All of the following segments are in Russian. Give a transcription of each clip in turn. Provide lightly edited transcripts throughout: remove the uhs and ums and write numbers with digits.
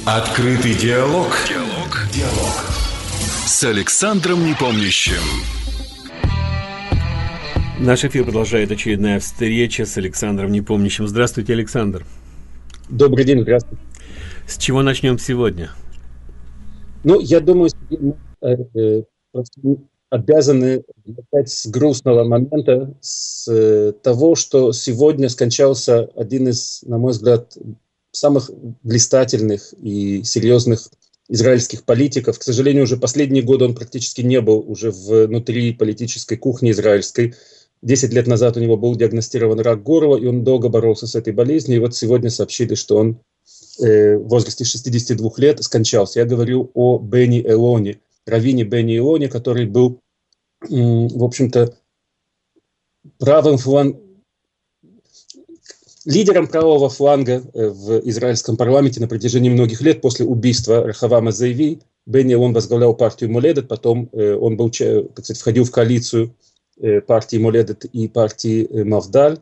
Открытый диалог. Диалог. С Александром Непомнящим. Наш эфир продолжает очередная встреча с Александром Непомнящим. Здравствуйте, Александр. Добрый день, здравствуйте. С чего начнем сегодня? Я думаю, мы обязаны начать с грустного момента, с того, что сегодня скончался один из, на мой взгляд, самых блистательных и серьезных израильских политиков. К сожалению, уже последние годы он практически не был уже внутри политической кухни израильской. 10 лет назад у него был диагностирован рак горла, и он долго боролся с этой болезнью. И вот сегодня сообщили, что он в возрасте 62 лет скончался. Я говорю о Бенни Элони, раввине Бенни Элони, который был, в общем-то, лидером правого фланга в израильском парламенте на протяжении многих лет. После убийства Рахавама Зеави Бенни Элон возглавлял партию Моледет, потом он был, так сказать, входил в коалицию партии Моледет и партии Мавдаль.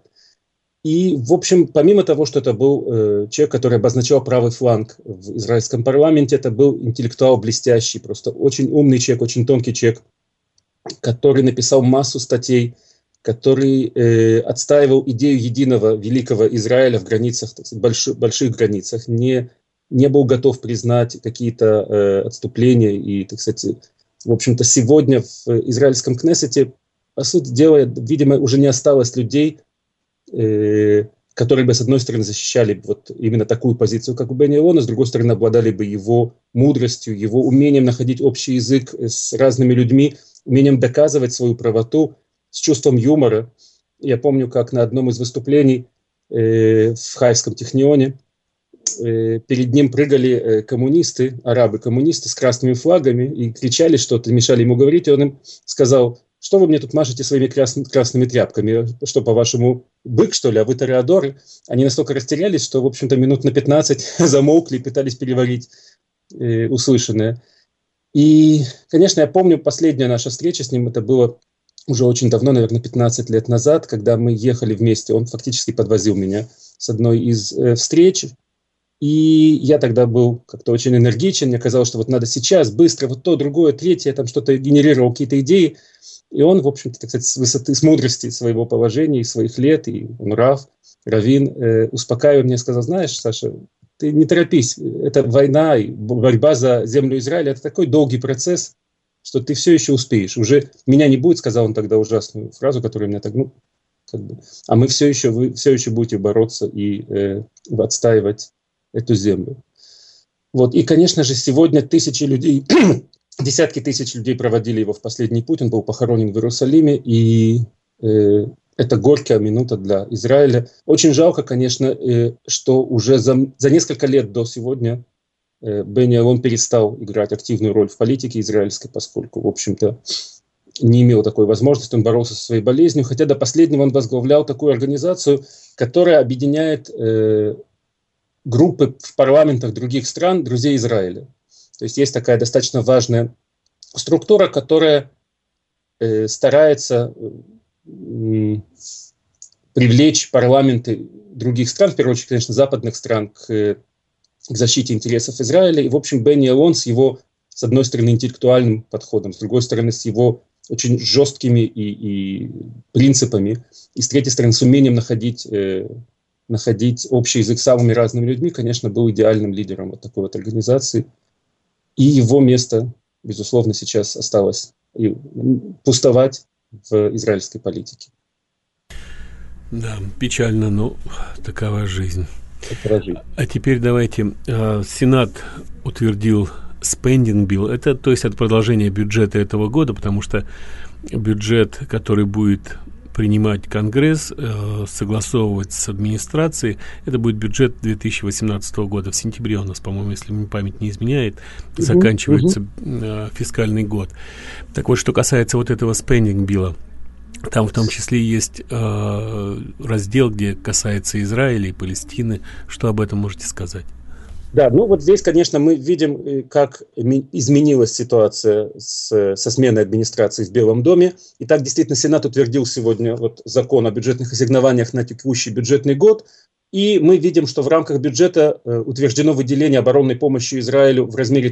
И, в общем, помимо того, что это был человек, который обозначал правый фланг в израильском парламенте, это был интеллектуал блестящий, просто очень умный человек, очень тонкий человек, который написал массу статей, который отстаивал идею единого великого Израиля в границах, так сказать, больших границах, не был готов признать какие-то отступления. И, так сказать, в общем-то, сегодня в израильском Кнессете, по сути дела, видимо, уже не осталось людей, которые бы, с одной стороны, защищали вот именно такую позицию, как у Бенни Элона, с другой стороны, обладали бы его мудростью, его умением находить общий язык с разными людьми, умением доказывать свою правоту, с чувством юмора. Я помню, как на одном из выступлений в Хайфском технионе перед ним прыгали коммунисты, арабы-коммунисты с красными флагами и кричали что-то, мешали ему говорить, и он им сказал: что вы мне тут машете своими красными тряпками? Что, по-вашему, бык, что ли, а вы тореадоры? Они настолько растерялись, что, в общем-то, минут на 15 замолкли и пытались переварить услышанное. И, конечно, я помню последняя наша встреча с ним, это было уже очень давно, наверное, 15 лет назад, когда мы ехали вместе. Он фактически подвозил меня с одной из встреч. И я тогда был как-то очень энергичен. Мне казалось, что вот надо сейчас, быстро, вот то, другое, третье. Я там что-то генерировал, какие-то идеи. И он, в общем-то, так сказать, с высоты, с мудрости своего положения и своих лет, и он раввин, успокаивая меня, сказал: знаешь, Саша, ты не торопись. Это война и борьба за землю Израиля. Это такой долгий процесс, что ты все еще успеешь. Уже меня не будет, сказал он тогда ужасную фразу, которая меня так, а вы все еще будете бороться и отстаивать эту землю. Вот. И, конечно же, сегодня тысячи людей, десятки тысяч людей проводили его в последний путь. Он был похоронен в Иерусалиме, и это горькая минута для Израиля. Очень жалко, конечно, что уже за несколько лет до сегодня Бенни Элон перестал играть активную роль в политике израильской, поскольку, в общем-то, не имел такой возможности. Он боролся со своей болезнью, хотя до последнего он возглавлял такую организацию, которая объединяет группы в парламентах других стран, друзей Израиля. То есть такая достаточно важная структура, которая старается привлечь парламенты других стран, в первую очередь, конечно, западных стран, к защите интересов Израиля. И, в общем, Бенни Элон с его, с одной стороны, интеллектуальным подходом, с другой стороны, с его очень жесткими и принципами, и с третьей стороны, с умением находить общий язык с самыми разными людьми, конечно, был идеальным лидером вот такой вот организации. И его место, безусловно, сейчас осталось пустовать в израильской политике. Да, печально, но такова жизнь. А теперь давайте. Сенат утвердил spending bill. Это, то есть, это продолжение бюджета этого года, потому что бюджет, который будет принимать Конгресс, согласовывать с администрацией, это будет бюджет 2018 года. В сентябре у нас, по-моему, если мне память не изменяет, заканчивается фискальный год. Так вот, что касается вот этого spending bill, там в том числе есть раздел, где касается Израиля и Палестины. Что об этом можете сказать? Да, вот здесь, конечно, мы видим, как изменилась ситуация со сменой администрации в Белом доме. И так, действительно, Сенат утвердил сегодня закон о бюджетных ассигнованиях на текущий бюджетный год. И мы видим, что в рамках бюджета утверждено выделение оборонной помощи Израилю в размере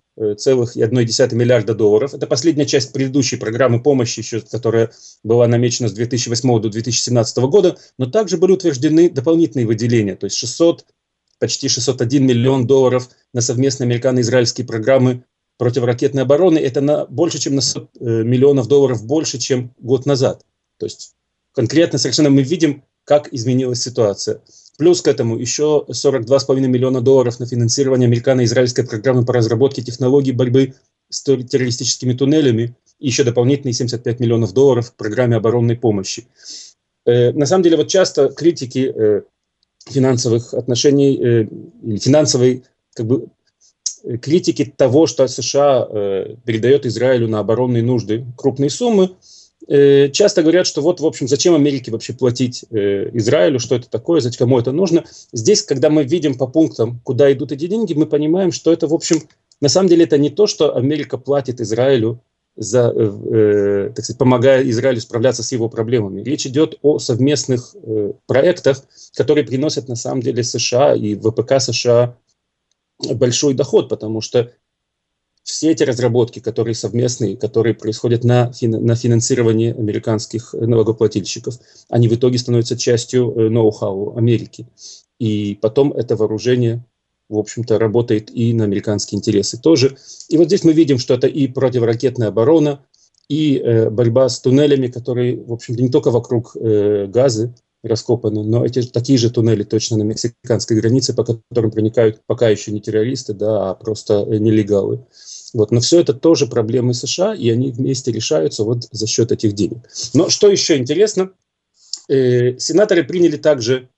$3,1 миллиарда. Это последняя часть предыдущей программы помощи, еще, которая была намечена с 2008 до 2017 года. Но также были утверждены дополнительные выделения, то есть почти $601 миллион на совместные американо-израильские программы противоракетной обороны. Это больше, чем на $100 миллионов больше, чем год назад. То есть конкретно совершенно мы видим, как изменилась ситуация. Плюс к этому еще $42,5 миллиона на финансирование американо-израильской программы по разработке технологий борьбы с террористическими туннелями. И еще дополнительные $75 миллионов к программе оборонной помощи. На самом деле, вот часто критики финансовых отношений или финансовой критики того, что США передает Израилю на оборонные нужды крупные суммы, часто говорят, что вот, в общем, зачем Америке вообще платить Израилю, что это такое, зачем, кому это нужно. Здесь, когда мы видим по пунктам, куда идут эти деньги, мы понимаем, что это, в общем, на самом деле это не то, что Америка платит Израилю, так сказать, помогая Израилю справляться с его проблемами. Речь идет о совместных проектах, которые приносят на самом деле США и ВПК США большой доход, потому что все эти разработки, которые совместные, которые происходят на финансировании американских налогоплательщиков, они в итоге становятся частью ноу-хау Америки. И потом это вооружение, в общем-то, работает и на американские интересы тоже. И вот здесь мы видим, что это и противоракетная оборона, и борьба с туннелями, которые, в общем-то, не только вокруг Газы раскопаны, но такие же туннели точно на мексиканской границе, по которым проникают пока еще не террористы, да, а просто нелегалы. Вот. Но все это тоже проблемы США, и они вместе решаются вот за счет этих денег. Но что еще интересно, сенаторы приняли также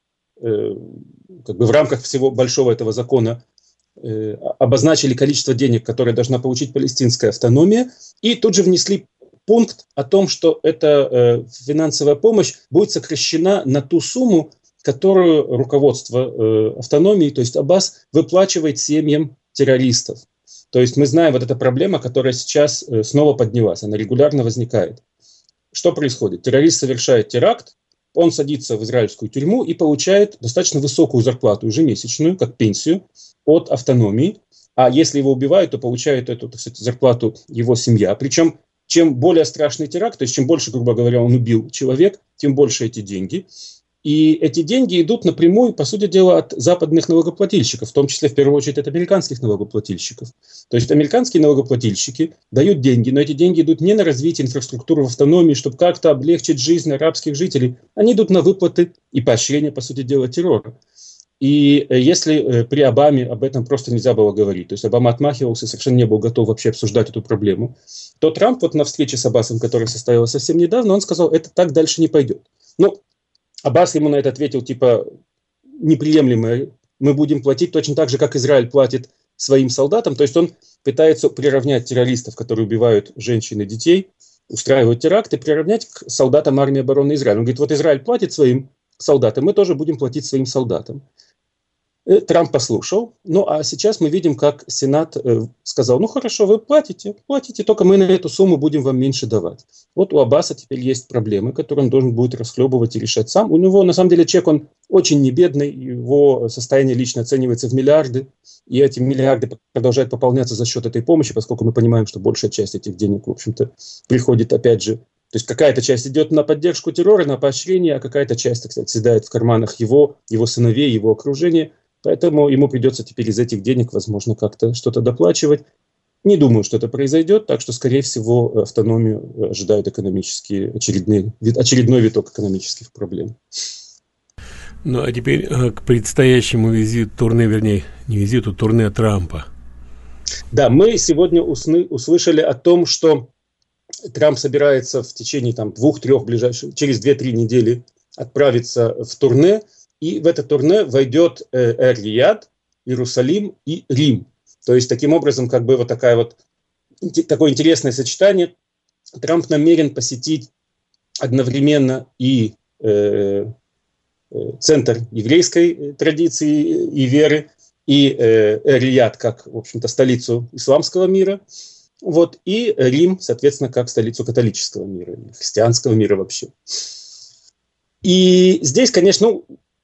в рамках всего большого этого закона, обозначили количество денег, которые должна получить палестинская автономия, и тут же внесли пункт о том, что эта финансовая помощь будет сокращена на ту сумму, которую руководство автономии, то есть Аббас, выплачивает семьям террористов. То есть мы знаем, вот эта проблема, которая сейчас снова поднялась, она регулярно возникает. Что происходит? Террорист совершает теракт, он садится в израильскую тюрьму и получает достаточно высокую зарплату, ежемесячную, как пенсию, от автономии. А если его убивают, то получает эту, так сказать, зарплату его семья. Причем, чем более страшный теракт, то есть чем больше, грубо говоря, он убил человек, тем больше эти деньги. И эти деньги идут напрямую, по сути дела, от западных налогоплательщиков, в том числе, в первую очередь, от американских налогоплательщиков. То есть американские налогоплательщики дают деньги, но эти деньги идут не на развитие инфраструктуры в автономии, чтобы как-то облегчить жизнь арабских жителей. Они идут на выплаты и поощрение, по сути дела, террора. И если при Обаме об этом просто нельзя было говорить, то есть Обама отмахивался, совершенно не был готов вообще обсуждать эту проблему, то Трамп вот на встрече с Аббасом, которая состоялась совсем недавно, он сказал, это так дальше не пойдет. Ну, Аббас ему на это ответил, типа, неприемлемо, мы будем платить точно так же, как Израиль платит своим солдатам. То есть он пытается приравнять террористов, которые убивают женщин и детей, устраивают теракты, приравнять к солдатам армии обороны Израиля. Он говорит, вот Израиль платит своим солдатам, мы тоже будем платить своим солдатам. Трамп послушал. Ну, а сейчас мы видим, как Сенат сказал, ну, хорошо, вы платите, только мы на эту сумму будем вам меньше давать. Вот у Аббаса теперь есть проблемы, которые он должен будет расхлебывать и решать сам. У него, на самом деле, чек, он очень не бедный, его состояние лично оценивается в миллиарды, и эти миллиарды продолжают пополняться за счет этой помощи, поскольку мы понимаем, что большая часть этих денег, в общем-то, приходит, опять же, то есть какая-то часть идет на поддержку террора, на поощрение, а какая-то часть, так сказать, седает в карманах его сыновей, его окружения. Поэтому ему придется теперь из этих денег, возможно, как-то что-то доплачивать. Не думаю, что это произойдет, так что, скорее всего, автономию ожидают очередной виток экономических проблем. Ну, а теперь к предстоящему турне Трампа. Да, мы сегодня услышали о том, что Трамп собирается в течение 2-3 ближайших, через 2-3 недели отправиться в турне, и в это турне войдет Эр-Рияд, Иерусалим и Рим. То есть, таким образом, вот такое интересное сочетание. Трамп намерен посетить одновременно и центр еврейской традиции и веры, и Эр-Рияд как, в общем-то, столицу исламского мира, вот, и Рим, соответственно, как столицу католического мира, христианского мира вообще. И здесь, конечно,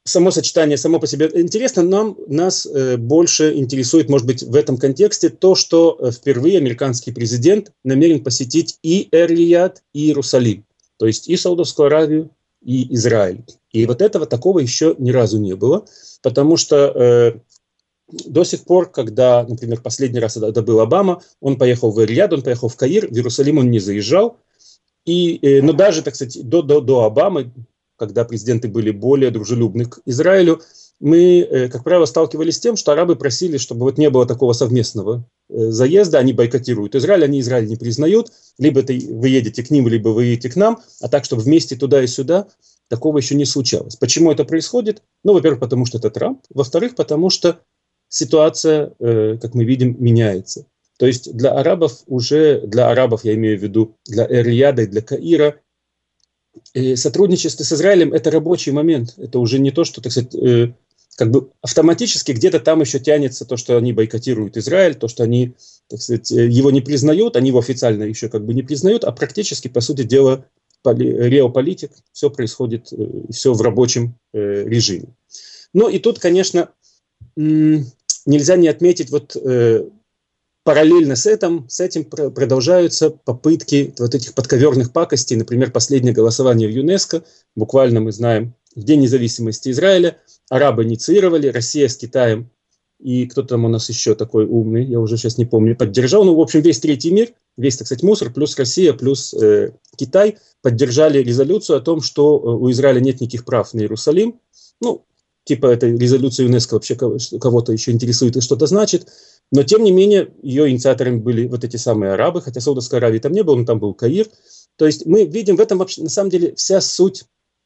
само сочетание само по себе интересно. Нас больше интересует, может быть, в этом контексте то, что впервые американский президент намерен посетить и Эр-Рияд, и Иерусалим, то есть и Саудовскую Аравию, и Израиль. И вот этого такого еще ни разу не было, потому что до сих пор, когда, например, последний раз это был Обама, он поехал в Эр-Рияд, он поехал в Каир, в Иерусалим он не заезжал. Но даже, так сказать, до Обамы, когда президенты были более дружелюбны к Израилю, мы, как правило, сталкивались с тем, что арабы просили, чтобы вот не было такого совместного заезда, они бойкотируют Израиль, они Израиль не признают, либо вы едете к ним, либо вы едете к нам, а так, чтобы вместе туда и сюда, такого еще не случалось. Почему это происходит? Ну, во-первых, потому что это Трамп, во-вторых, потому что ситуация, как мы видим, меняется. То есть для арабов, я имею в виду, для Эр-Рияда и для Каира, сотрудничество с Израилем – это рабочий момент. Это уже не то, что, так сказать, как бы автоматически где-то там еще тянется то, что они бойкотируют Израиль, то, что они, так сказать, его не признают, они его официально еще как бы не признают, а практически, по сути дела, реополитик, все происходит, все в рабочем режиме. Ну и тут, конечно, нельзя не отметить вот параллельно с этим продолжаются попытки вот этих подковерных пакостей. Например, последнее голосование в ЮНЕСКО, буквально мы знаем, в День независимости Израиля, арабы инициировали, Россия с Китаем и кто там у нас еще такой умный, я уже сейчас не помню, поддержал. Ну, в общем, весь третий мир, весь, так сказать, мусор, плюс Россия, плюс Китай поддержали резолюцию о том, что у Израиля нет никаких прав на Иерусалим. Ну, типа эта резолюция ЮНЕСКО вообще кого-то еще интересует и что-то значит. Но, тем не менее, ее инициаторами были вот эти самые арабы, хотя Саудовской Аравии там не было, но там был Каир. То есть мы видим в этом вообще, на самом деле, вся суть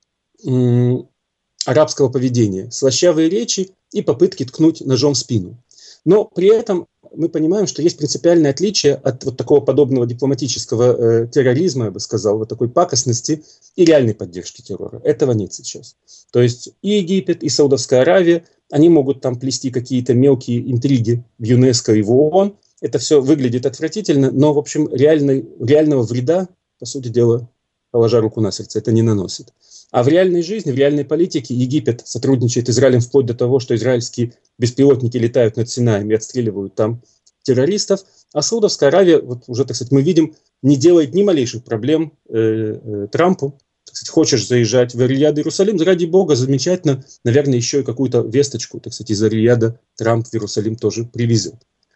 арабского поведения. Слащавые речи и попытки ткнуть ножом в спину. Но при этом мы понимаем, что есть принципиальное отличие от вот такого подобного дипломатического терроризма, я бы сказал, вот такой пакостности и реальной поддержки террора. Этого нет сейчас. То есть и Египет, и Саудовская Аравия, они могут там плести какие-то мелкие интриги в ЮНЕСКО и в ООН. Это все выглядит отвратительно, но, в общем, реального вреда, по сути дела, положа руку на сердце, это не наносит. А в реальной жизни, в реальной политике Египет сотрудничает с Израилем вплоть до того, что израильские беспилотники летают над Синаем и отстреливают там террористов. А Саудовская Аравия, вот уже, так сказать, мы видим, не делает ни малейших проблем Трампу. Так сказать, хочешь заезжать в Эр-Рияд, Иерусалим, ради бога, замечательно. Наверное, еще и какую-то весточку, так сказать, из Эр-Рияда Трамп в Иерусалим тоже привезет.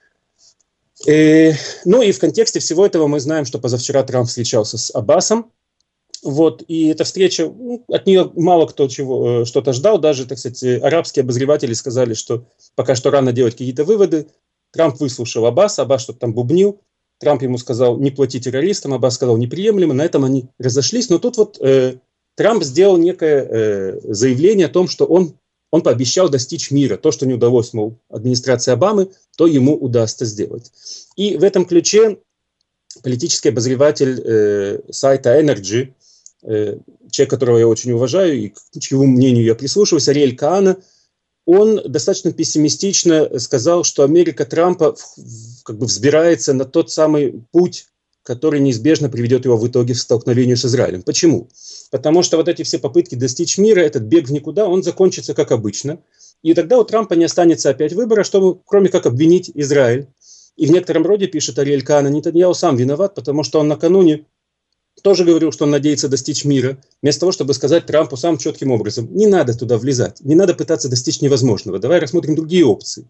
Ну и в контексте всего этого мы знаем, что позавчера Трамп встречался с Аббасом. Вот, и эта встреча, от нее мало кто что-то ждал, даже, так сказать, арабские обозреватели сказали, что пока что рано делать какие-то выводы. Трамп выслушал Аббаса, Аббас что-то там бубнил, Трамп ему сказал не плати террористам, Аббас сказал неприемлемо, на этом они разошлись, но тут вот Трамп сделал некое заявление о том, что он пообещал достичь мира, то, что не удалось, мол, администрации Обамы, то ему удастся сделать. И в этом ключе политический обозреватель сайта Energy, человек, которого я очень уважаю и к чьему мнению я прислушиваюсь, Ариэль Каана, он достаточно пессимистично сказал, что Америка Трампа как бы взбирается на тот самый путь, который неизбежно приведет его в итоге к столкновению с Израилем. Почему? Потому что вот эти все попытки достичь мира, этот бег в никуда, он закончится как обычно. И тогда у Трампа не останется опять выбора, чтобы, кроме как обвинить Израиль. И в некотором роде, пишет Ариэль Каана, Нетаньяху сам виноват, потому что он накануне тоже говорил, что он надеется достичь мира, вместо того, чтобы сказать Трампу самым четким образом: не надо туда влезать, не надо пытаться достичь невозможного, давай рассмотрим другие опции.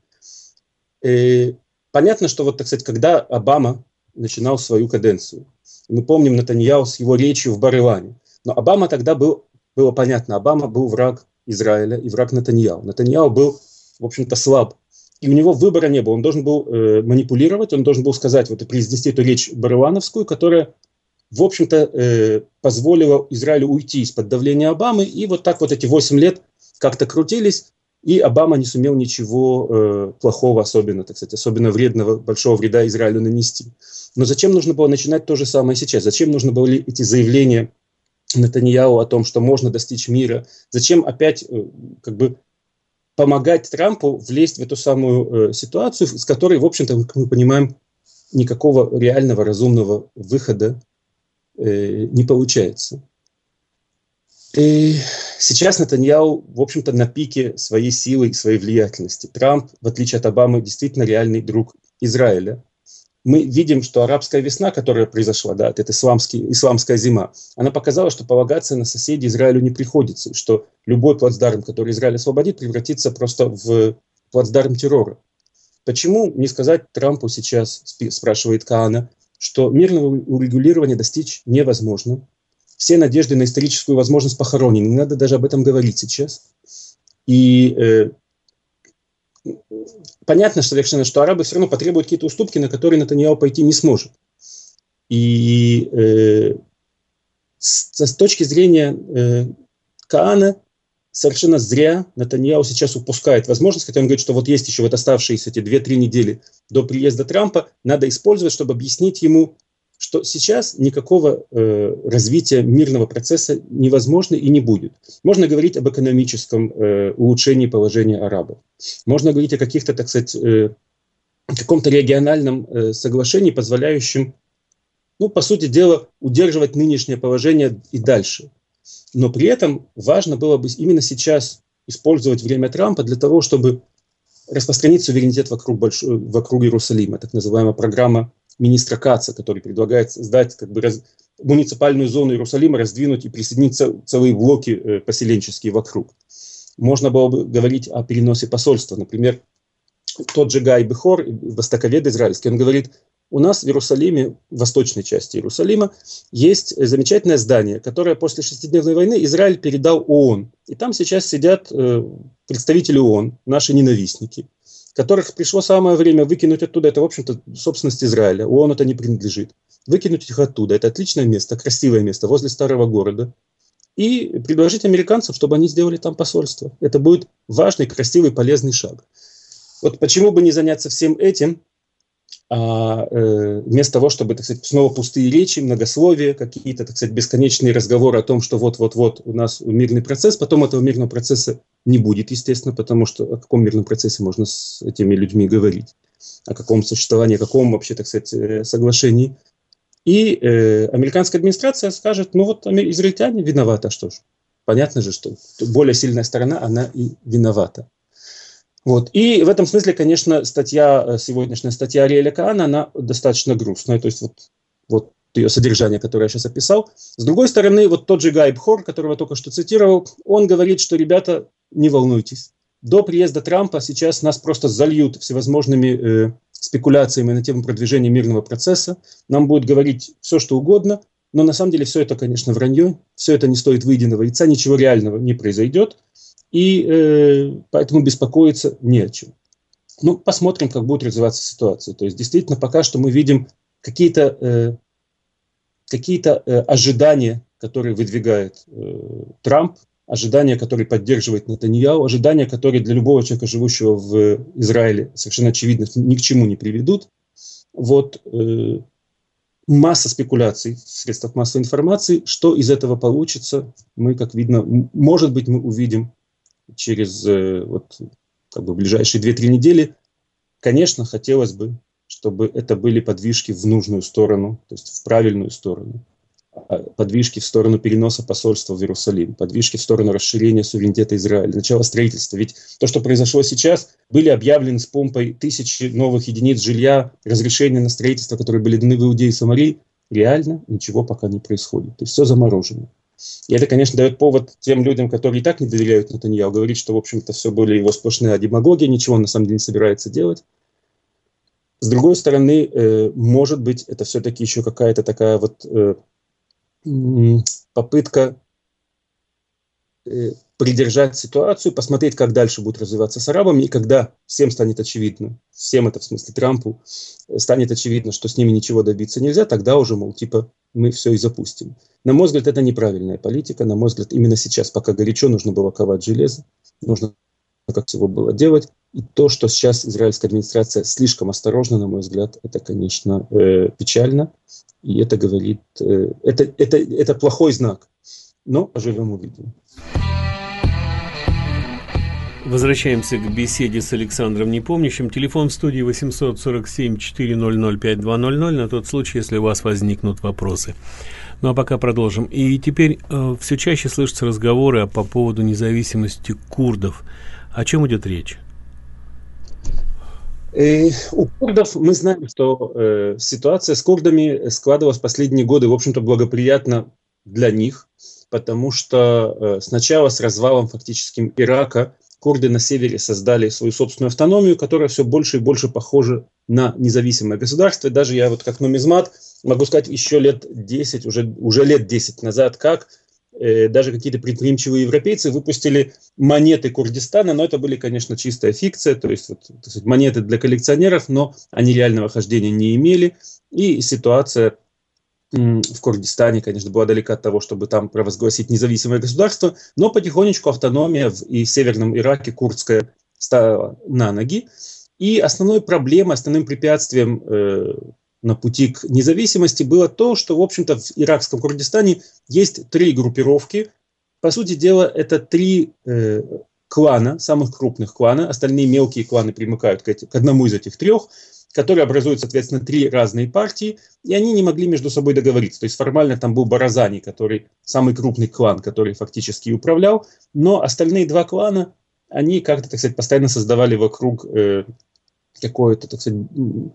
Понятно, что вот, так сказать, когда Обама начинал свою каденцию, мы помним Нетаньяху с его речью в Бар-Илане, но Обама тогда было понятно, Обама был враг Израиля и враг Нетаньяху. Нетаньяху был, в общем-то, слаб. И у него выбора не было. Он должен был манипулировать, он должен был сказать, вот и произнести эту речь бар-илановскую, которая, в общем-то, позволила Израилю уйти из-под давления Обамы. И вот так вот эти 8 лет как-то крутились, и Обама не сумел ничего плохого особенно, так сказать, особенно вредного, большого вреда Израилю нанести. Но зачем нужно было начинать то же самое сейчас? Зачем нужно были эти заявления Нетаньяху о том, что можно достичь мира? Зачем опять как бы помогать Трампу влезть в эту самую ситуацию, с которой, в общем-то, как мы понимаем, никакого реального разумного выхода не получается. И сейчас Нетаньяху, в общем-то, на пике своей силы и своей влиятельности. Трамп, в отличие от Обамы, действительно реальный друг Израиля. Мы видим, что арабская весна, которая произошла, да, это исламская зима, она показала, что полагаться на соседей Израилю не приходится, что любой плацдарм, который Израиль освободит, превратится просто в плацдарм террора. Почему не сказать Трампу сейчас, спрашивает Каана, что мирного урегулирования достичь невозможно? Все надежды на историческую возможность похоронены, не надо даже об этом говорить сейчас. И понятно совершенно, что арабы все равно потребуют какие-то уступки, на которые Нетаньяху пойти не сможет. И с точки зрения Каана, совершенно зря Нетаньяху сейчас упускает возможность, хотя он говорит, что вот есть еще вот оставшиеся эти 2-3 недели до приезда Трампа, надо использовать, чтобы объяснить ему, что сейчас никакого развития мирного процесса невозможно и не будет. Можно говорить об экономическом улучшении положения арабов. Можно говорить о каких-то, так сказать, каком-то региональном соглашении, позволяющем, ну, по сути дела, удерживать нынешнее положение и дальше. Но при этом важно было бы именно сейчас использовать время Трампа для того, чтобы распространить суверенитет вокруг Иерусалима, так называемая программа министра Каца, который предлагает создать муниципальную зону Иерусалима, раздвинуть и присоединить целые блоки поселенческие вокруг. Можно было бы говорить о переносе посольства. Например, тот же Гай Бехор, востоковед израильский, он говорит, у нас в Иерусалиме, в восточной части Иерусалима, есть замечательное здание, которое после шестидневной войны Израиль передал ООН. И там сейчас сидят представители ООН, наши ненавистники, которых пришло самое время выкинуть оттуда. Это, в общем-то, собственность Израиля. ООН это не принадлежит. Выкинуть их оттуда. Это отличное место, красивое место, возле старого города. И предложить американцам, чтобы они сделали там посольство. Это будет важный, красивый, полезный шаг. Вот почему бы не заняться всем этим, вместо того, чтобы, так сказать, снова пустые речи, многословия, какие-то, так сказать, бесконечные разговоры о том, что вот-вот-вот у нас мирный процесс, потом этого мирного процесса не будет, естественно, потому что о каком мирном процессе можно с этими людьми говорить, о каком существовании, о каком вообще, так сказать, соглашении. И американская администрация скажет, ну вот израильтяне виноваты, а что ж, понятно же, что более сильная сторона, она и виновата. Вот. И в этом смысле, конечно, сегодняшняя статья Ариэля Каана, она достаточно грустная, то есть вот ее содержание, которое я сейчас описал. С другой стороны, вот тот же Гай Бехор, которого я только что цитировал, он говорит, что, ребята, не волнуйтесь, до приезда Трампа сейчас нас просто зальют всевозможными спекуляциями на тему продвижения мирного процесса, нам будут говорить все, что угодно, но на самом деле все это, конечно, вранье, все это не стоит выеденного яйца, ничего реального не произойдет. И поэтому беспокоиться не о чем. Ну, посмотрим, как будет развиваться ситуация. То есть, действительно, пока что мы видим какие-то ожидания, которые выдвигает Трамп, ожидания, которые поддерживает Нетаньяху, ожидания, которые для любого человека, живущего в Израиле, совершенно очевидно, ни к чему не приведут. Вот масса спекуляций в средствах массовой информации. Что из этого получится, мы, как видно, может быть, мы увидим через ближайшие 2-3 недели. Конечно, хотелось бы, чтобы это были подвижки в нужную сторону, то есть в правильную сторону. Подвижки в сторону переноса посольства в Иерусалим, подвижки в сторону расширения суверенитета Израиля, начала строительства. Ведь то, что произошло сейчас, были объявлены с помпой 1000 новых единиц жилья, разрешения на строительство, которые были даны в Иудее и Самарии. Реально ничего пока не происходит. То есть все заморожено. И это, конечно, дает повод тем людям, которые и так не доверяют Нетаньяху, говорить, что, в общем-то, все были его сплошная демагогия, ничего он на самом деле не собирается делать. С другой стороны, может быть, это все-таки еще какая-то такая вот попытка придержать ситуацию, посмотреть, как дальше будет развиваться с арабами, и когда всем станет очевидно, всем это в смысле Трампу, станет очевидно, что с ними ничего добиться нельзя, тогда уже, мол, типа, мы все и запустим. На мой взгляд, это неправильная политика, на мой взгляд, именно сейчас, пока горячо, нужно было ковать железо, нужно как всего было делать, и то, что сейчас израильская администрация слишком осторожна, на мой взгляд, это, конечно, печально, и это говорит, это плохой знак, но поживем увидим. Возвращаемся к беседе с Александром Непомнящим. Телефон в студии 847-400-5200 на тот случай, если у вас возникнут вопросы. Ну а пока продолжим. И теперь все чаще слышатся разговоры по поводу независимости курдов. О чем идет речь? У курдов мы знаем, что ситуация с курдами складывалась в последние годы, в общем-то, благоприятно для них, потому что сначала с развалом фактически Ирака курды на севере создали свою собственную автономию, которая все больше и больше похожа на независимое государство. И даже я вот как нумизмат могу сказать, еще лет 10, уже лет 10 назад, как даже какие-то предприимчивые европейцы выпустили монеты Курдистана, но это были, конечно, чистая фикция, то есть, вот, монеты для коллекционеров, но они реального хождения не имели. И ситуация в Курдистане, конечно, была далека от того, чтобы там провозгласить независимое государство, но потихонечку автономия и в Северном Ираке курдская стала на ноги. И основной проблемой, основным препятствием на пути к независимости было то, что, в общем-то, в иракском Курдистане есть 3 группировки. По сути дела, это 3 клана, самых крупных клана. Остальные мелкие кланы примыкают к одному из этих 3, которые образуют, соответственно, 3 разные партии, и они не могли между собой договориться. То есть формально там был Баразани, который самый крупный клан, который фактически управлял, но остальные 2 клана, они как-то, так сказать, постоянно создавали вокруг какое-то, так сказать,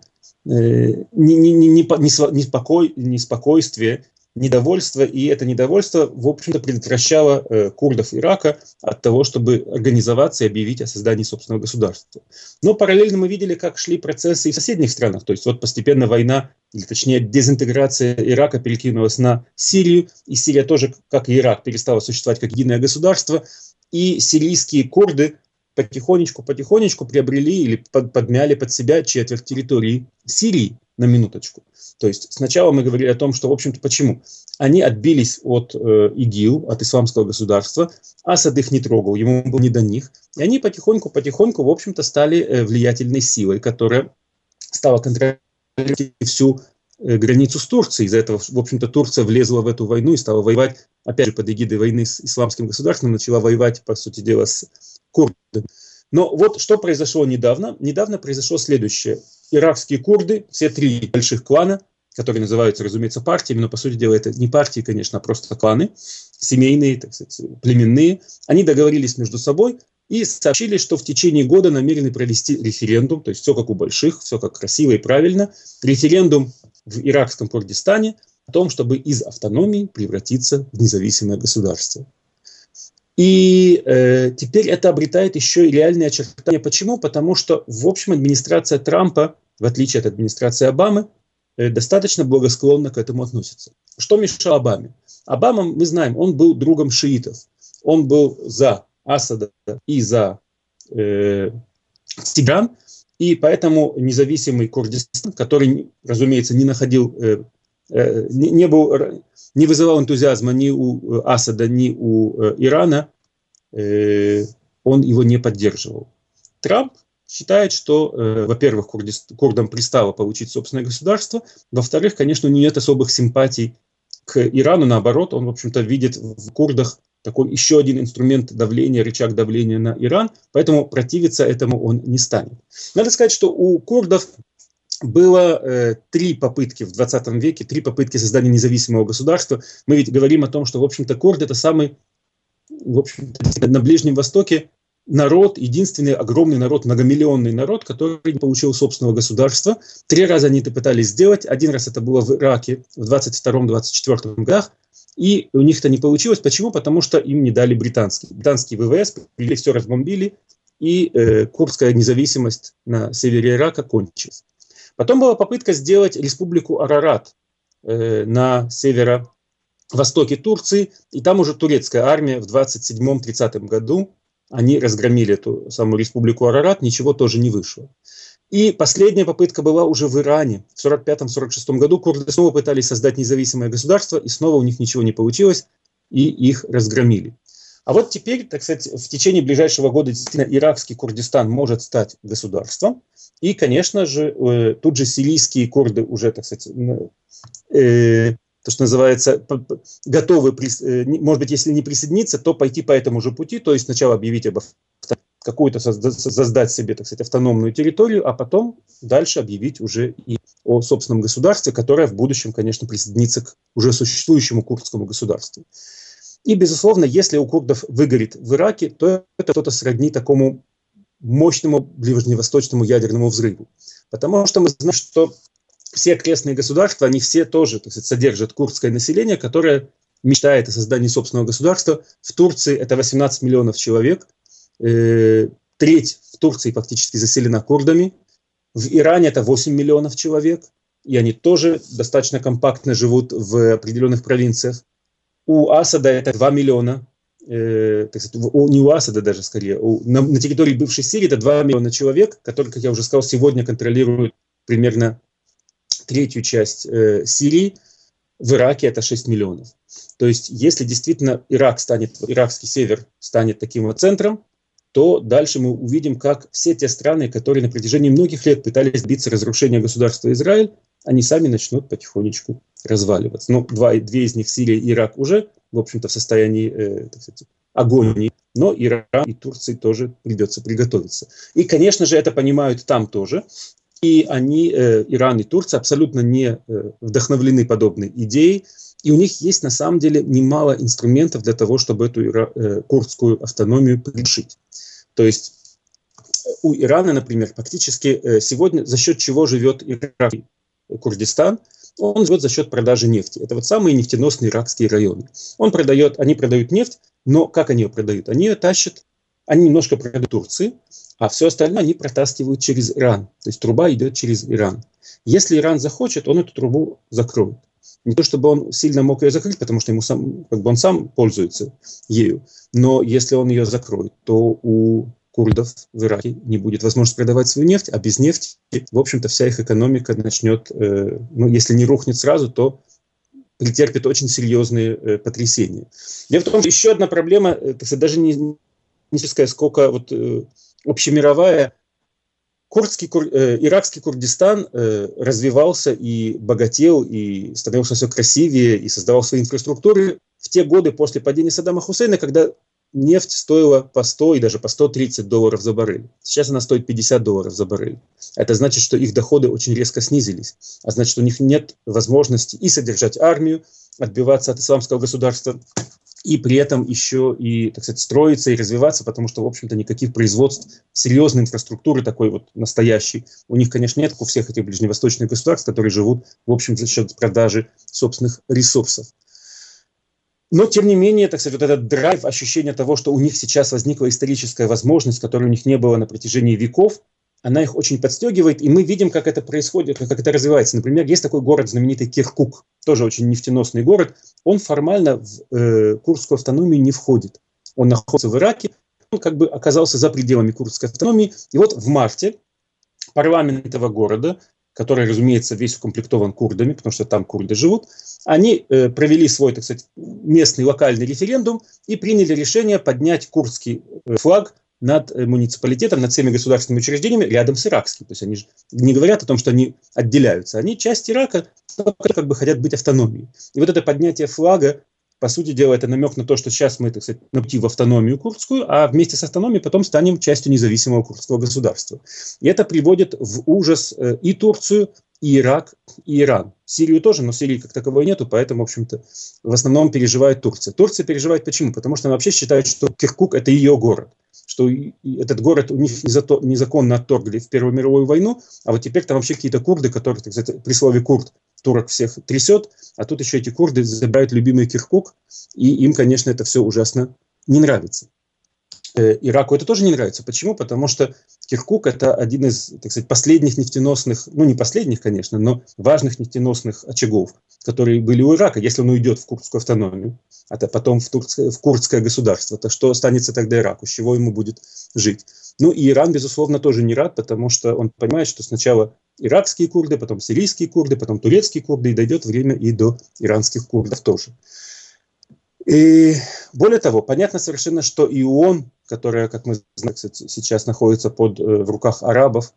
неспокойствие, недовольство, и это недовольство, в общем-то, предотвращало курдов Ирака от того, чтобы организоваться и объявить о создании собственного государства. Но параллельно мы видели, как шли процессы и в соседних странах, то есть вот постепенно война, или точнее дезинтеграция Ирака перекинулась на Сирию, и Сирия тоже, как и Ирак, перестала существовать как единое государство, и сирийские курды потихонечку приобрели или подмяли под себя четверть территории Сирии, на минуточку. То есть сначала мы говорили о том, что, в общем-то, почему? Они отбились от ИГИЛ, от исламского государства, Асад их не трогал, ему было не до них, и они потихоньку, в общем-то, стали влиятельной силой, которая стала контролировать всю границу с Турцией. Из-за этого, в общем-то, Турция влезла в эту войну и стала воевать, опять же, под эгидой войны с исламским государством, начала воевать, по сути дела, с курдами. Но вот что произошло недавно. Недавно произошло следующее. Иракские курды, все 3 больших клана, которые называются, разумеется, партиями, но, по сути дела, это не партии, конечно, а просто кланы, семейные, так сказать, племенные, они договорились между собой и сообщили, что в течение года намерены провести референдум, то есть все как у больших, все как красиво и правильно, референдум в иракском Курдистане о том, чтобы из автономии превратиться в независимое государство. И теперь это обретает еще и реальные очертания. Почему? Потому что, в общем, администрация Трампа, в отличие от администрации Обамы, достаточно благосклонно к этому относится. Что мешало Обаме? Обама, мы знаем, он был другом шиитов. Он был за Асада и за Тигран. И поэтому независимый Курдистан, который, разумеется, не вызывал энтузиазма ни у Асада, ни у Ирана, он его не поддерживал. Трамп считает, что, во-первых, курдам пристало получить собственное государство, во-вторых, конечно, у него нет особых симпатий к Ирану, наоборот, он, в общем-то, видит в курдах такой еще один инструмент давления, рычаг давления на Иран, поэтому противиться этому он не станет. Надо сказать, что у курдов было 3 попытки в 20 веке, 3 попытки создания независимого государства. Мы ведь говорим о том, что, в общем-то, курды – это самый, в общем-то, на Ближнем Востоке народ, единственный огромный народ, многомиллионный народ, который не получил собственного государства. 3 раза они это пытались сделать. 1 раз это было в Ираке в 22-24 годах, и у них это не получилось. Почему? Потому что им не дали британские. Британские ВВС все разбомбили, и курдская независимость на севере Ирака кончилась. Потом была попытка сделать республику Арарат на северо-востоке Турции, и там уже турецкая армия в 27-30 году, они разгромили эту самую республику Арарат, ничего тоже не вышло. И последняя попытка была уже в Иране. В 1945-1946 году курды снова пытались создать независимое государство, и снова у них ничего не получилось, и их разгромили. А вот теперь, так сказать, в течение ближайшего года действительно иракский Курдистан может стать государством. И, конечно же, тут же сирийские курды уже, так сказать, то, что называется, готовы, может быть, если не присоединиться, то пойти по этому же пути, то есть сначала объявить об какую-то создать себе, так сказать, автономную территорию, а потом дальше объявить уже и о собственном государстве, которое в будущем, конечно, присоединится к уже существующему курдскому государству. И, безусловно, если у курдов выгорит в Ираке, то это что-то сродни такому мощному ближневосточному ядерному взрыву. Потому что мы знаем, что все окрестные государства, они все тоже, так сказать, содержат курдское население, которое мечтает о создании собственного государства. В Турции это 18 миллионов человек. Треть в Турции фактически заселена курдами. В Иране это 8 миллионов человек. И они тоже достаточно компактно живут в определенных провинциях. У Асада это 2 миллиона. Так сказать, не у Асада даже скорее. На территории бывшей Сирии это 2 миллиона человек, которые, как я уже сказал, сегодня контролируют примерно третью часть Сирии. В Ираке это 6 миллионов. То есть, если действительно иракский север станет таким вот центром, то дальше мы увидим, как все те страны, которые на протяжении многих лет пытались добиться разрушения государства Израиль, они сами начнут потихонечку разваливаться. Ну, две из них, Сирия и Ирак, уже, в общем-то, в состоянии, так сказать, агонии. Но Иран и Турции тоже придется приготовиться. И, конечно же, это понимают там тоже. И они, Иран и Турция, абсолютно не вдохновлены подобной идеей. И у них есть, на самом деле, немало инструментов для того, чтобы эту курдскую автономию пришить. То есть у Ирана, например, фактически сегодня за счет чего живет Ирак и Курдистан? Он живет за счет продажи нефти. Это вот самые нефтеносные иракские районы. Они продают нефть, но как они ее продают? Они ее тащат, они немножко продают Турции, а все остальное они протаскивают через Иран. То есть труба идет через Иран. Если Иран захочет, он эту трубу закроет. Не то чтобы он сильно мог ее закрыть, потому что он сам пользуется ею. Но если он ее закроет, то у курдов в Ираке не будет возможности продавать свою нефть, а без нефти, в общем-то, вся их экономика начнет, если не рухнет сразу, то претерпит очень серьезные потрясения. Дело в том, что еще одна проблема, так сказать, даже не сколько общемировая. Иракский Курдистан развивался и богател, и становился все красивее, и создавал свои инфраструктуры в те годы после падения Саддама Хусейна, когда нефть стоила по 100 и даже по $130 за баррель. Сейчас она стоит $50 за баррель. Это значит, что их доходы очень резко снизились. А значит, у них нет возможности и содержать армию, отбиваться от исламского государства, и при этом еще и, так сказать, строиться и развиваться, потому что, в общем-то, никаких производств, серьезной инфраструктуры такой вот настоящей у них, конечно, нет, как у всех этих ближневосточных государств, которые живут, в общем, за счет продажи собственных ресурсов. Но, тем не менее, так сказать, вот этот драйв, ощущение того, что у них сейчас возникла историческая возможность, которой у них не было на протяжении веков, она их очень подстегивает, и мы видим, как это происходит, как это развивается. Например, есть такой город знаменитый Киркук, тоже очень нефтеносный город. Он формально в курдскую автономию не входит. Он находится в Ираке, он как бы оказался за пределами курдской автономии. И вот в марте парламент этого города, который, разумеется, весь укомплектован курдами, потому что там курды живут, они провели свой, так сказать, местный локальный референдум и приняли решение поднять курдский флаг над муниципалитетом, над всеми государственными учреждениями рядом с иракским. То есть они же не говорят о том, что они отделяются. Они часть Ирака, но как бы хотят быть автономией. И вот это поднятие флага, по сути дела, это намек на то, что сейчас мы, так сказать, на пути в автономию курдскую, а вместе с автономией потом станем частью независимого курдского государства. И это приводит в ужас и Турцию, и Ирак, и Иран. Сирию тоже, но Сирии как таковой нету, поэтому, в общем-то, в основном переживает Турция. Турция переживает почему? Потому что она вообще считает, что Киркук – это ее город. Что этот город у них незаконно отторгли в Первую мировую войну, а вот теперь там вообще какие-то курды, которые, так сказать, при слове «курд» турок всех трясет, а тут еще эти курды забирают любимый Киркук, и им, конечно, это все ужасно не нравится. Ираку это тоже не нравится. Почему? Потому что Киркук – это один из, так сказать, последних нефтеносных, ну не последних, конечно, но важных нефтеносных очагов, которые были у Ирака. Если он уйдет в курдскую автономию, а потом в курдское государство, то что останется тогда Ираку, с чего ему будет жить? Ну и Иран, безусловно, тоже не рад, потому что он понимает, что сначала иракские курды, потом сирийские курды, потом турецкие курды, и дойдет время и до иранских курдов тоже. И более того, понятно совершенно, что и ООН, которая, как мы знаем, сейчас находится в руках арабов,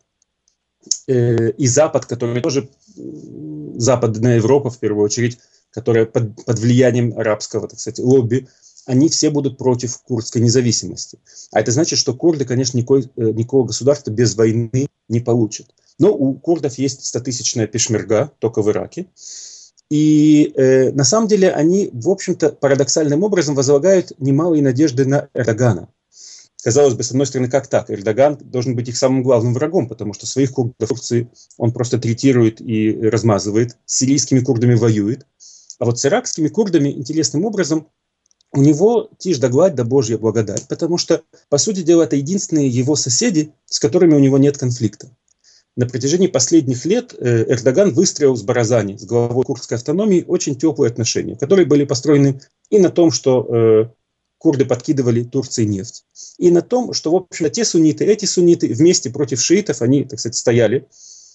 и Запад, который тоже, Западная Европа в первую очередь, которая под влиянием арабского, так сказать, лобби, они все будут против курдской независимости. А это значит, что курды, конечно, никакого государства без войны не получат. Но у курдов есть 100-тысячная пешмерга, только в Ираке. И на самом деле они, в общем-то, парадоксальным образом возлагают немалые надежды на Эрдогана. Казалось бы, с одной стороны, как так? Эрдоган должен быть их самым главным врагом, потому что своих курдов в Турции он просто третирует и размазывает, с сирийскими курдами воюет. А вот с иракскими курдами интересным образом у него тишь да гладь да Божья благодать, потому что, по сути дела, это единственные его соседи, с которыми у него нет конфликта. На протяжении последних лет Эрдоган выстроил с Барзани, с главой курдской автономии, очень теплые отношения, которые были построены и на том, что курды подкидывали Турции нефть, и на том, что, в общем-то, те сунниты, эти сунниты вместе против шиитов, они, так сказать, стояли,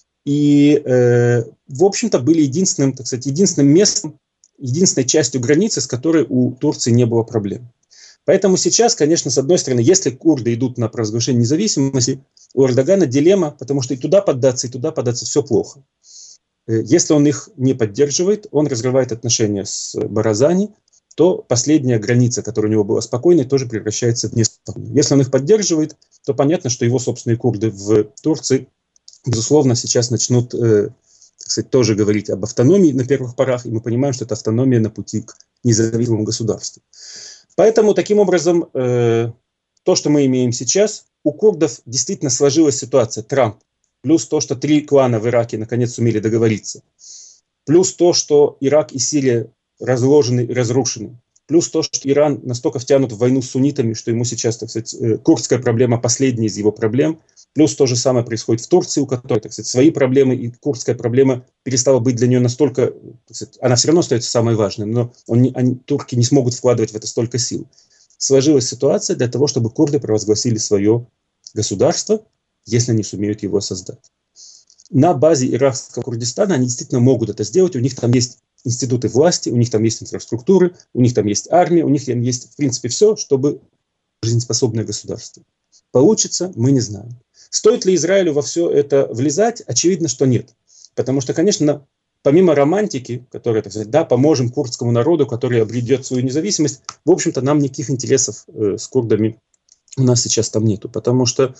и, в общем-то, были единственным, так сказать, единственным местом, единственной частью границы, с которой у Турции не было проблем. Поэтому сейчас, конечно, с одной стороны, если курды идут на провозглашение независимости, у Эрдогана дилемма, потому что и туда поддаться все плохо. Если он их не поддерживает, он разрывает отношения с Барзани, то последняя граница, которая у него была спокойной, тоже превращается в неспокойную. Если он их поддерживает, то понятно, что его собственные курды в Турции, безусловно, сейчас начнут, так сказать, тоже говорить об автономии на первых порах, и мы понимаем, что это автономия на пути к независимому государству. Поэтому, таким образом, то, что мы имеем сейчас, у курдов действительно сложилась ситуация. Трамп, плюс то, что 3 клана в Ираке наконец сумели договориться, плюс то, что Ирак и Сирия разложены и разрушены, плюс то, что Иран настолько втянут в войну с суннитами, что ему сейчас, так сказать, курдская проблема последняя из его проблем, плюс то же самое происходит в Турции, у которой, так сказать, свои проблемы, и курдская проблема перестала быть для нее настолько, так сказать, она все равно остается самой важной, но турки не смогут вкладывать в это столько сил. Сложилась ситуация для того, чтобы курды провозгласили свое государство, если они сумеют его создать. На базе иракского Курдистана они действительно могут это сделать, у них там есть институты власти, у них там есть инфраструктуры, у них там есть армия, у них там есть, в принципе, все, чтобы жизнеспособное государство. Получится, мы не знаем. Стоит ли Израилю во все это влезать? Очевидно, что нет. Потому что, конечно, помимо романтики, которая, так сказать, да, поможем курдскому народу, который обретет свою независимость, в общем-то, нам никаких интересов с курдами у нас сейчас там нету. Потому что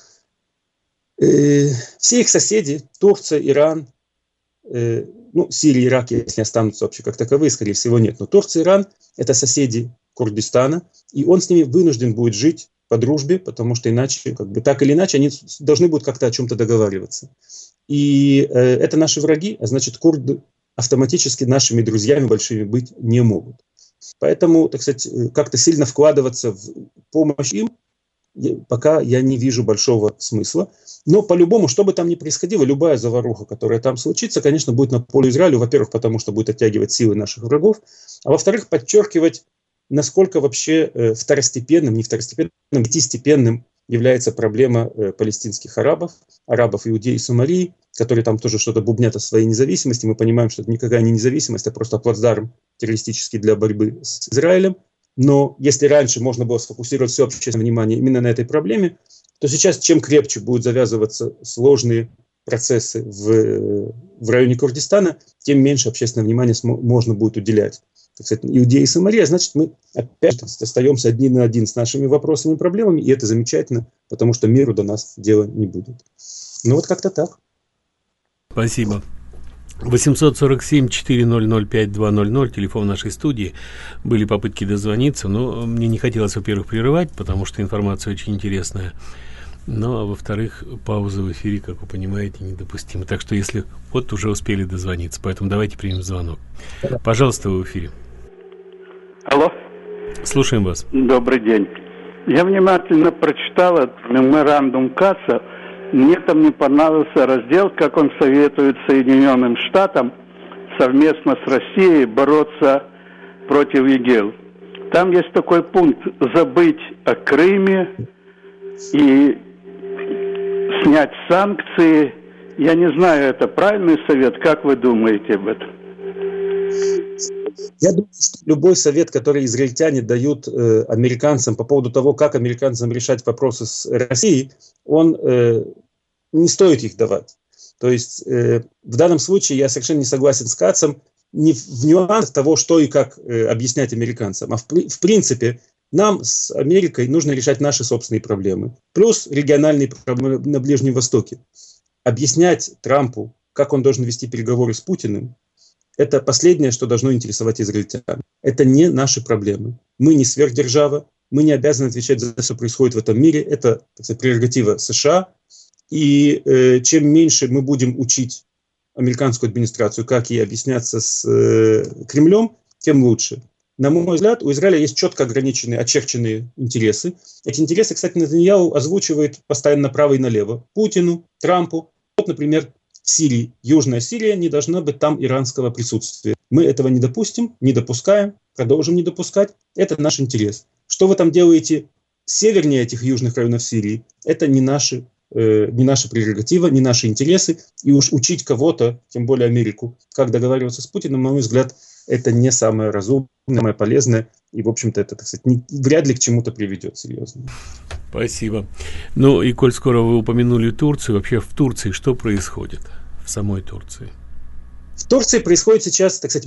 все их соседи, Турция, Иран, Сирия и Ирак, если останутся вообще как таковые, скорее всего, нет. Но Турция и Иран – это соседи Курдистана, и он с ними вынужден будет жить по дружбе, потому что иначе, так или иначе, они должны будут как-то о чем-то договариваться. И это наши враги, а значит, курды автоматически нашими друзьями большими быть не могут. Поэтому, так сказать, как-то сильно вкладываться в помощь им, пока я не вижу большого смысла. Но по-любому, что бы там ни происходило, любая заваруха, которая там случится, конечно, будет на пользу Израилю. Во-первых, потому что будет оттягивать силы наших врагов. А во-вторых, подчеркивать, насколько вообще второстепенным, пятистепенным является проблема палестинских арабов, Иудеи и Самарии, которые там тоже что-то бубнят о своей независимости. Мы понимаем, что это никакая не независимость, а просто плацдарм террористический для борьбы с Израилем. Но если раньше можно было сфокусировать все общественное внимание именно на этой проблеме, то сейчас чем крепче будут завязываться сложные процессы в районе Курдистана, тем меньше общественного внимания можно будет уделять, так сказать, Иудеи и Самария. Значит, мы опять остаемся один на один с нашими вопросами и проблемами, и это замечательно, потому что миру до нас дела не будет. Вот как-то так. Спасибо. 847-400-5200, телефон нашей студии. Были попытки дозвониться, но мне не хотелось, во-первых, прерывать, потому что информация очень интересная. Ну, а во-вторых, пауза в эфире, как вы понимаете, недопустима. Так что если вот уже успели дозвониться, поэтому давайте примем звонок. Пожалуйста, вы в эфире. Алло. Слушаем вас. Добрый день. Я внимательно прочитал меморандум Катца. Мне там не понравился раздел, как он советует Соединенным Штатам совместно с Россией бороться против ИГИЛ. Там есть такой пункт: забыть о Крыме и снять санкции. Я не знаю, это правильный совет? Как вы думаете об этом? Я думаю, что любой совет, который израильтяне дают американцам по поводу того, как американцам решать вопросы с Россией, он не стоит их давать. То есть в данном случае я совершенно не согласен с Катцем не в нюансах того, что и как объяснять американцам, а в принципе, Нам с Америкой нужно решать наши собственные проблемы. Плюс региональные проблемы на Ближнем Востоке. Объяснять Трампу, как он должен вести переговоры с Путиным, это последнее, что должно интересовать израильтян. Это не наши проблемы. Мы не сверхдержава, мы не обязаны отвечать за то, что происходит в этом мире. Это, так сказать, прерогатива США. И чем меньше мы будем учить американскую администрацию, как ей объясняться с Кремлем, тем лучше. На мой взгляд, у Израиля есть четко ограниченные, очерченные интересы. Эти интересы, кстати, Нетаньяху озвучивает постоянно направо и налево. Путину, Трампу. Вот, например, в Сирии. Южная Сирия, не должна быть там иранского присутствия. Мы этого не допустим, не допускаем, продолжим не допускать. Это наш интерес. Что вы там делаете севернее этих южных районов Сирии, это не наша прерогатива, не наши интересы. И уж учить кого-то, тем более Америку, как договариваться с Путиным, на мой взгляд, это не самое разумное, самое полезное. И, в общем-то, это, так сказать, вряд ли к чему-то приведет серьезно. Спасибо. Ну и, коль скоро вы упомянули Турцию, вообще в Турции что происходит? В самой Турции? В Турции происходит сейчас, так сказать,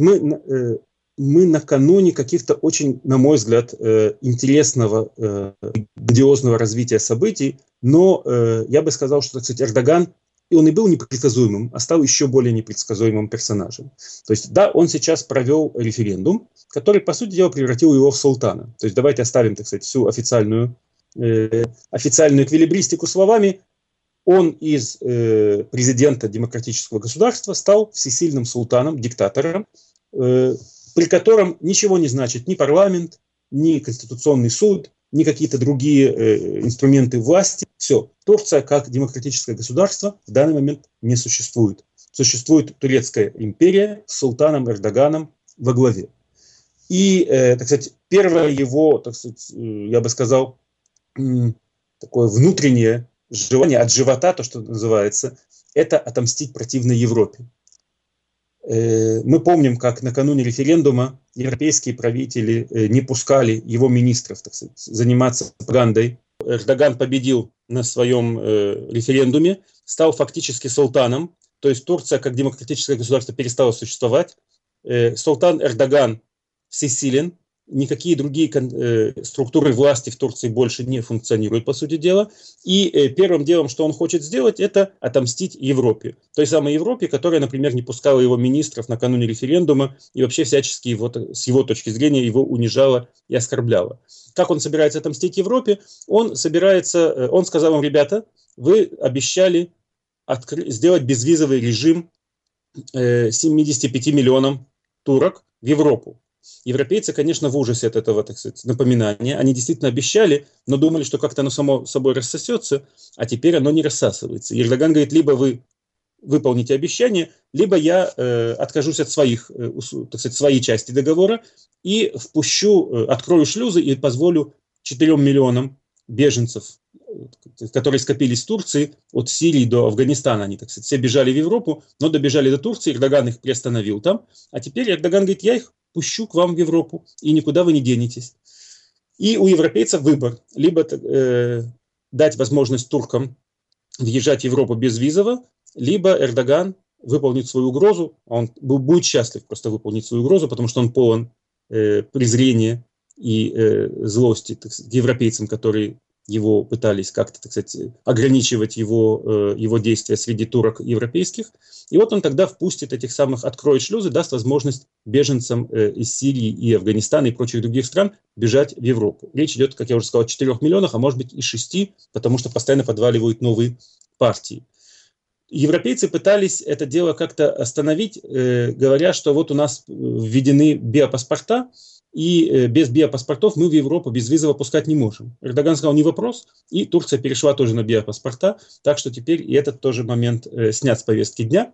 мы накануне каких-то очень, на мой взгляд, интересного, грандиозного развития событий, но я бы сказал, что, так сказать, Эрдоган, и он и был непредсказуемым, а стал еще более непредсказуемым персонажем. То есть, да, он сейчас провел референдум, который, по сути дела, превратил его в султана. То есть, давайте оставим, так сказать, всю официальную эквилибристику словами. Он из президента демократического государства стал всесильным султаном, диктатором, при котором ничего не значит ни парламент, ни Конституционный суд, ни какие-то другие инструменты власти. Все. Турция как демократическое государство в данный момент не существует. Существует турецкая империя с султаном Эрдоганом во главе. И, так сказать, первое его, так сказать, я бы сказал, такое внутреннее желание от живота, то, что называется, это отомстить противной Европе. Мы помним, как накануне референдума европейские правители не пускали его министров, так сказать, заниматься пропагандой. Эрдоган победил на своем референдуме, стал фактически султаном, то есть Турция как демократическое государство перестала существовать. Султан Эрдоган всесилен, никакие другие структуры власти в Турции больше не функционируют, по сути дела. И первым делом, что он хочет сделать, это отомстить Европе. Той самой Европе, которая, например, не пускала его министров накануне референдума и вообще всячески с его точки зрения его унижала и оскорбляла. Как он собирается отомстить Европе? Он сказал им: ребята, вы обещали сделать безвизовый режим 75 миллионам турок в Европу. Европейцы, конечно, в ужасе от этого, так сказать, напоминания. Они действительно обещали, но думали, что как-то оно само собой рассосется, а теперь оно не рассасывается. И Эрдоган говорит: либо вы выполните обещание, либо я откажусь от своих, так сказать, своей части договора и открою шлюзы и позволю 4 миллионам беженцев, которые скопились в Турции, от Сирии до Афганистана. Они, так сказать, все бежали в Европу, но добежали до Турции, Эрдоган их приостановил там. А теперь Эрдоган говорит: я их пущу к вам в Европу, и никуда вы не денетесь. И у европейцев выбор: либо дать возможность туркам въезжать в Европу безвизово, либо Эрдоган выполнит свою угрозу, а он будет счастлив просто выполнить свою угрозу, потому что он полон презрения и злости, так сказать, к европейцам, которые его пытались как-то, так сказать, ограничивать его действия среди турок европейских. И вот он тогда впустит этих самых, откроет шлюзы, даст возможность беженцам из Сирии и Афганистана и прочих других стран бежать в Европу. Речь идет, как я уже сказал, о 4 миллионах, а может быть и 6, потому что постоянно подваливают новые партии. Европейцы пытались это дело как-то остановить, говоря, что вот у нас введены биопаспорта, и без биопаспортов мы в Европу безвизово пускать не можем. Эрдоган сказал: не вопрос, и Турция перешла тоже на биопаспорта, так что теперь и этот тоже момент снят с повестки дня.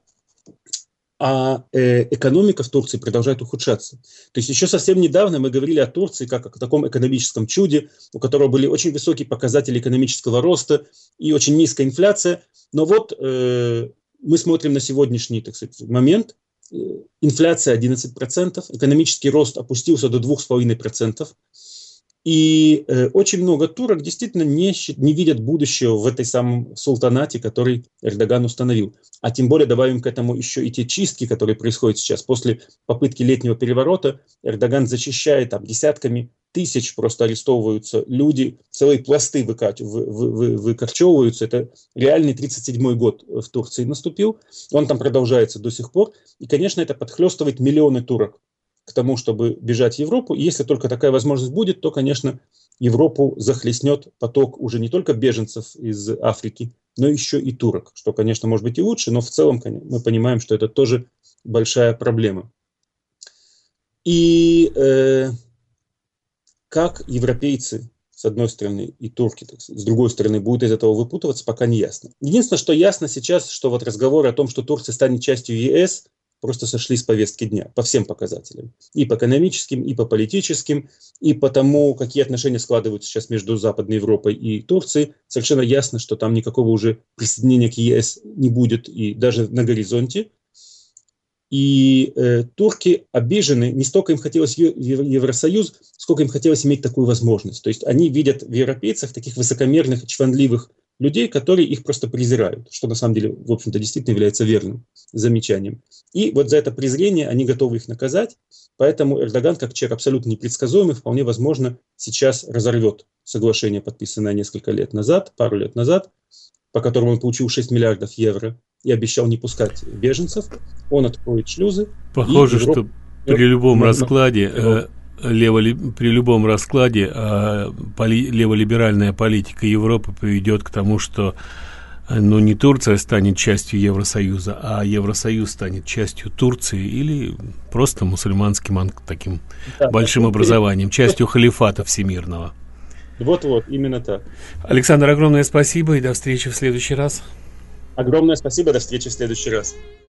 А экономика в Турции продолжает ухудшаться. То есть еще совсем недавно мы говорили о Турции как о таком экономическом чуде, у которого были очень высокие показатели экономического роста и очень низкая инфляция. Но вот мы смотрим на сегодняшний, так сказать, момент. Инфляция 11%, экономический рост опустился до 2,5%. И очень много турок действительно не видят будущего в этой самом султанате, который Эрдоган установил. А тем более добавим к этому еще и те чистки, которые происходят сейчас. После попытки летнего переворота Эрдоган зачищает там десятками тысяч просто арестовываются люди, целые пласты выкорчевываются. Это реальный 37-й год в Турции наступил. Он там продолжается до сих пор. И, конечно, это подхлестывает миллионы турок к тому, чтобы бежать в Европу. И если только такая возможность будет, то, конечно, Европу захлестнет поток уже не только беженцев из Африки, но еще и турок, что, конечно, может быть и лучше, но в целом мы понимаем, что это тоже большая проблема. И как европейцы, с одной стороны, и турки, с другой стороны, будут из этого выпутываться, пока не ясно. Единственное, что ясно сейчас, что вот разговоры о том, что Турция станет частью ЕС, просто сошли с повестки дня по всем показателям. И по экономическим, и по политическим, и по тому, какие отношения складываются сейчас между Западной Европой и Турцией. Совершенно ясно, что там никакого уже присоединения к ЕС не будет, и даже на горизонте. И турки обижены, не столько им хотелось Евросоюз, сколько им хотелось иметь такую возможность. То есть они видят в европейцах таких высокомерных, чванливых людей, которые их просто презирают, что на самом деле, в общем-то, действительно является верным замечанием. И вот за это презрение они готовы их наказать, поэтому Эрдоган, как человек абсолютно непредсказуемый, вполне возможно, сейчас разорвет соглашение, подписанное пару лет назад, по которому он получил 6 миллиардов евро и обещал не пускать беженцев. Он откроет шлюзы. Похоже, что при любом раскладе... При любом раскладе леволиберальная политика Европы приведет к тому, что не Турция станет частью Евросоюза, а Евросоюз станет частью Турции или просто мусульманским таким большим образованием, частью халифата всемирного. Вот, именно так. Александр, огромное спасибо и до встречи в следующий раз. Огромное спасибо, до встречи в следующий раз.